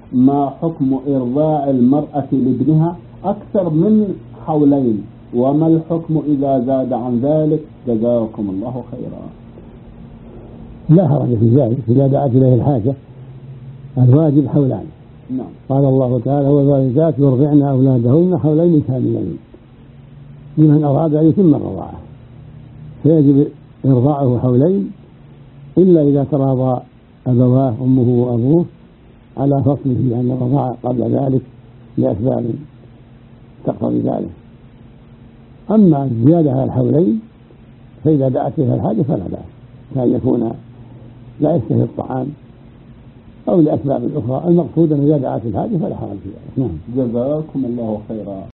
ما حكم إرضاع المرأة لابنها أكثر من حولين، وما الحكم إذا زاد عن ذلك؟ جزاكم الله خيرا. لا حرج في ذلك إذا دعت إليه الحاجة. الواجب حولان. نعم. قال الله تعالى: والوالدات يرضعن أولادهن حولين كاملين لمن أراد أن يتم الرضاعة، فيجب إرضاعه حولين إلا إذا تراضى أبواه أمه وأبوه على فصله عن الرضاعة قبل ذلك لأسباب تقتضي ذلك. أما الزيادة على الحولين فإذا دعت إليها الحاجة فلا بأس، كان يكون لا يشتهي الطعام أو لأسباب أخرى، المقصود أن إذا دعت الحاجة فلا حرج في ذلك. نعم. جزاكم الله خيرا.